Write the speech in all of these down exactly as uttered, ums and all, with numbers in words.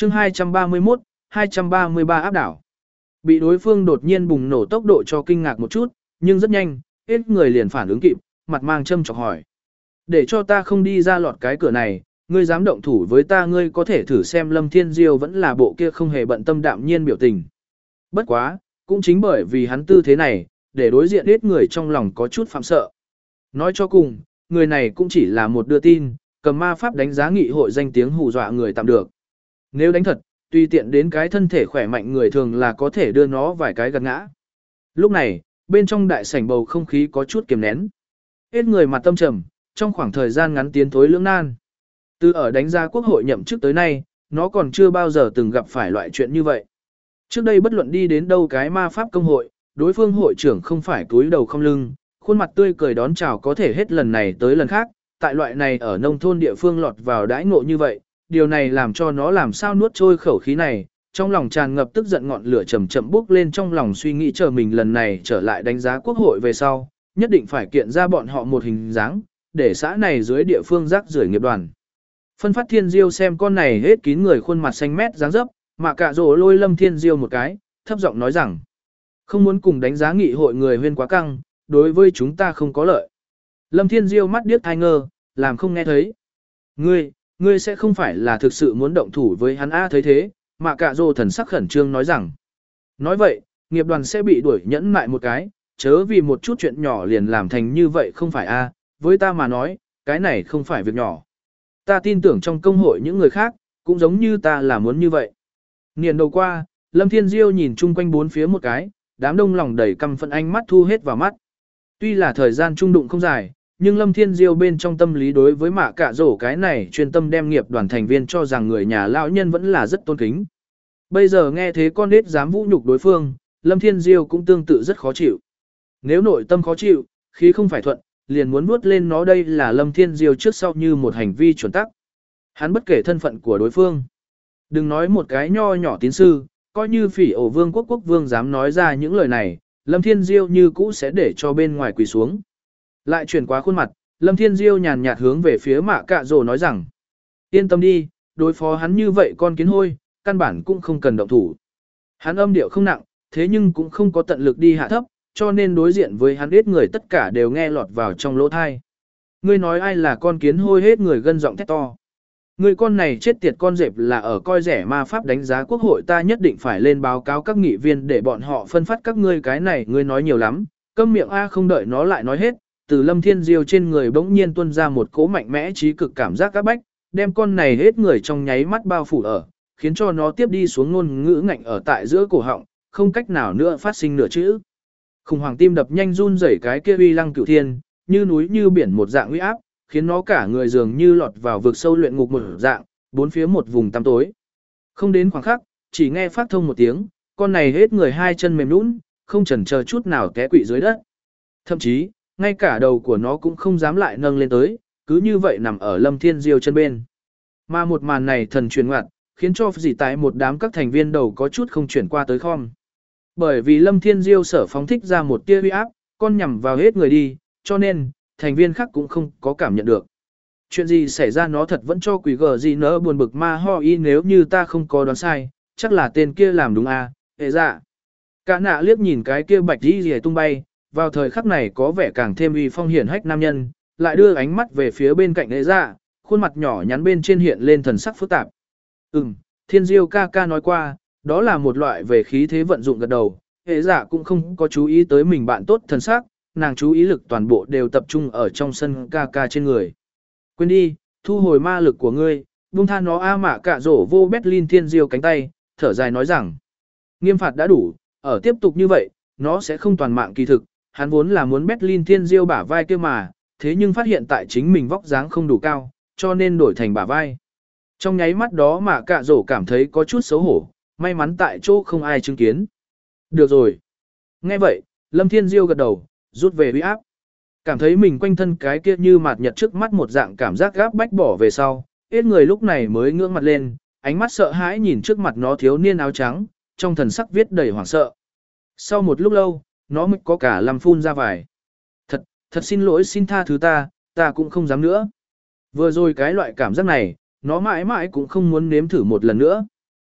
chương hai trăm ba mươi mốt, hai trăm ba mươi ba áp đảo. Bị đối phương đột nhiên bùng nổ tốc độ cho kinh ngạc một chút, nhưng rất nhanh, hết người liền phản ứng kịp, mặt mang châm chọc hỏi. Để cho ta không đi ra lọt cái cửa này, ngươi dám động thủ với ta, ngươi có thể thử xem. Lâm Thiên Diêu vẫn là bộ kia không hề bận tâm đạm nhiên biểu tình. Bất quá, cũng chính bởi vì hắn tư thế này, để đối diện hết người trong lòng có chút phạm sợ. Nói cho cùng, người này cũng chỉ là một đưa tin, cầm ma pháp đánh giá nghị hội danh tiếng hù dọa người tạm được. Nếu đánh thật, tùy tiện đến cái thân thể khỏe mạnh người thường là có thể đưa nó vài cái gật ngã. Lúc này, bên trong đại sảnh bầu không khí có chút kiềm nén. Hết người mặt tâm trầm, trong khoảng thời gian ngắn tiến thối lưỡng nan. Từ ở đánh giá quốc hội nhậm chức tới nay, nó còn chưa bao giờ từng gặp phải loại chuyện như vậy. Trước đây bất luận đi đến đâu cái ma pháp công hội, đối phương hội trưởng không phải cúi đầu không lưng, khuôn mặt tươi cười đón chào có thể hết lần này tới lần khác, tại loại này ở nông thôn địa phương lọt vào đãi ngộ như vậy, điều này làm cho nó làm sao nuốt trôi khẩu khí này, trong lòng tràn ngập tức giận, ngọn lửa chậm chậm bốc lên trong lòng, suy nghĩ chờ mình lần này trở lại đánh giá quốc hội về sau, nhất định phải kiện ra bọn họ một hình dáng, để xã này dưới địa phương rác rưởi nghiệp đoàn. Phân phát Thiên Diêu xem con này hết kín người khuôn mặt xanh mét dáng dấp, mà cả rồ lôi Lâm Thiên Diêu một cái, thấp giọng nói rằng, không muốn cùng đánh giá nghị hội người huyên quá căng, đối với chúng ta không có lợi. Lâm Thiên Diêu mắt điếc thai ngơ, làm không nghe thấy. Ngươi, ngươi sẽ không phải là thực sự muốn động thủ với hắn a? Thấy thế, mà cả rồ thần sắc khẩn trương nói rằng, nói vậy, nghiệp đoàn sẽ bị đuổi nhẫn mại một cái, chớ vì một chút chuyện nhỏ liền làm thành như vậy không phải a? Với ta mà nói, cái này không phải việc nhỏ. Ta tin tưởng trong công hội những người khác, cũng giống như ta là muốn như vậy. Niên đầu qua, Lâm Thiên Diêu nhìn chung quanh bốn phía một cái, đám đông lòng đầy căm phẫn ánh mắt thu hết vào mắt. Tuy là thời gian trung đụng không dài, nhưng Lâm Thiên Diêu bên trong tâm lý đối với mạ cả rổ cái này chuyên tâm đem nghiệp đoàn thành viên cho rằng người nhà lão nhân vẫn là rất tôn kính. Bây giờ nghe thế con nết dám vũ nhục đối phương, Lâm Thiên Diêu cũng tương tự rất khó chịu. Nếu nội tâm khó chịu, khí không phải thuận, liền muốn vuốt lên nó, đây là Lâm Thiên Diêu trước sau như một hành vi chuẩn tắc. Hắn bất kể thân phận của đối phương. Đừng nói một cái nho nhỏ tín sư, coi như Phỉ Ổ Vương quốc quốc vương dám nói ra những lời này, Lâm Thiên Diêu như cũ sẽ để cho bên ngoài quỳ xuống. Lại chuyển qua khuôn mặt, Lâm Thiên Diêu nhàn nhạt hướng về phía Mạ Cạ Rồ nói rằng, yên tâm đi, đối phó hắn như vậy con kiến hôi, căn bản cũng không cần động thủ. Hắn âm điệu không nặng, thế nhưng cũng không có tận lực đi hạ thấp, cho nên đối diện với hắn ít người tất cả đều nghe lọt vào trong lỗ thai. Ngươi nói ai là con kiến hôi, hết người gân giọng thét to. Ngươi con này chết tiệt con rệp là ở coi rẻ ma pháp đánh giá quốc hội, ta nhất định phải lên báo cáo các nghị viên để bọn họ phân phát các ngươi cái này, ngươi nói nhiều lắm. Câm miệng a, không đợi nó lại nói hết, từ Lâm Thiên Diêu trên người bỗng nhiên tuôn ra một cỗ mạnh mẽ trí cực cảm giác áp bách, đem con này hết người trong nháy mắt bao phủ ở, khiến cho nó tiếp đi xuống ngôn ngữ ngạnh ở tại giữa cổ họng, không cách nào nữa phát sinh nửa chữ. Khủng hoảng tim đập nhanh run rẩy, cái kia uy lăng cửu thiên, như núi như biển một dạng uy áp, khiến nó cả người dường như lọt vào vực sâu luyện ngục một dạng, bốn phía một vùng tăm tối. Không đến khoảng khắc, chỉ nghe phát thông một tiếng, con này hết người hai chân mềm nhũn, không chần chờ chút nào té quỵ dưới đất. Thậm chí, ngay cả đầu của nó cũng không dám lại nâng lên tới, cứ như vậy nằm ở Lâm Thiên Diêu chân bên. Mà một màn này thần truyền ngoặt, khiến cho dì tại một đám các thành viên đầu có chút không chuyển qua tới khom. Bởi vì Lâm Thiên Diêu sở phóng thích ra một tia uy áp, con nhằm vào hết người đi, cho nên, thành viên khác cũng không có cảm nhận được. Chuyện gì xảy ra, nó thật vẫn cho quỷ gờ gì nỡ buồn bực ma ho y, nếu như ta không có đoán sai, chắc là tên kia làm đúng à, hệ dạ. Cả nạ liếc nhìn cái kia bạch đi rìa tung bay, vào thời khắc này có vẻ càng thêm uy phong hiển hách nam nhân, lại đưa ánh mắt về phía bên cạnh hệ dạ, khuôn mặt nhỏ nhắn bên trên hiện lên thần sắc phức tạp. Ừm, Thiên Diêu ca ca nói qua, đó là một loại về khí thế vận dụng gật đầu, hệ dạ cũng không có chú ý tới mình bạn tốt thần sắc, nàng chú ý lực toàn bộ đều tập trung ở trong sân ca ca trên người. Quên đi, thu hồi ma lực của ngươi, buông tha nó a. Mạ Cạ Rổ vô Berlin Thiên Diêu cánh tay, thở dài nói rằng, nghiêm phạt đã đủ, ở tiếp tục như vậy, nó sẽ không toàn mạng. Kỳ thực, hắn vốn là muốn Berlin Thiên Diêu bả vai kia mà, thế nhưng phát hiện tại chính mình vóc dáng không đủ cao, cho nên đổi thành bả vai. Trong nháy mắt đó Mạ Cạ Rổ cảm thấy có chút xấu hổ, may mắn tại chỗ không ai chứng kiến. Được rồi. Nghe vậy, Lâm Thiên Diêu gật đầu, rút về uy áp. Cảm thấy mình quanh thân cái kia như mạt nhật trước mắt một dạng cảm giác gáp bách bỏ về sau, ít người lúc này mới ngưỡng mặt lên, ánh mắt sợ hãi nhìn trước mặt nó thiếu niên áo trắng, trong thần sắc viết đầy hoảng sợ. Sau một lúc lâu, nó mới có cả làm phun ra vài. Thật, thật xin lỗi, xin tha thứ ta, ta cũng không dám nữa. Vừa rồi cái loại cảm giác này, nó mãi mãi cũng không muốn nếm thử một lần nữa.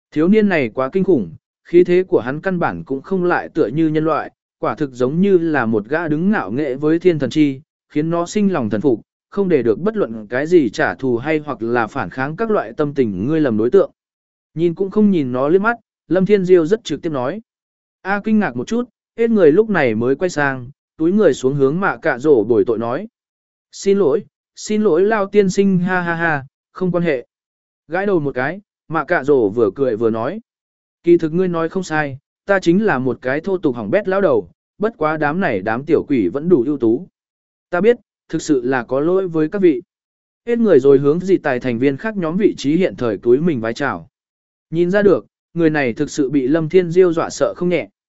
Thiếu niên này quá kinh khủng, khí thế của hắn căn bản cũng không lại tựa như nhân loại, quả thực giống như là một gã đứng ngạo nghệ với thiên thần chi, khiến nó sinh lòng thần phục, không để được bất luận cái gì trả thù hay hoặc là phản kháng các loại tâm tình ngươi lầm đối tượng. Nhìn cũng không nhìn nó liếc mắt, Lâm Thiên Diêu rất trực tiếp nói. A kinh ngạc một chút, hết người lúc này mới quay sang, túi người xuống hướng mạ cạ rổ bồi tội nói. Xin lỗi, xin lỗi lao tiên sinh ha ha ha, không quan hệ. Gãi đầu một cái, mạ cạ rổ vừa cười vừa nói. Kỳ thực ngươi nói không sai, ta chính là một cái thô tục hỏng bét lão đầu, bất quá đám này đám tiểu quỷ vẫn đủ ưu tú. Ta biết, thực sự là có lỗi với các vị. Hết người rồi hướng dị tài thành viên khác nhóm vị trí hiện thời túi mình vái chào. Nhìn ra được, người này thực sự bị Lâm Thiên Diêu dọa sợ không nhẹ.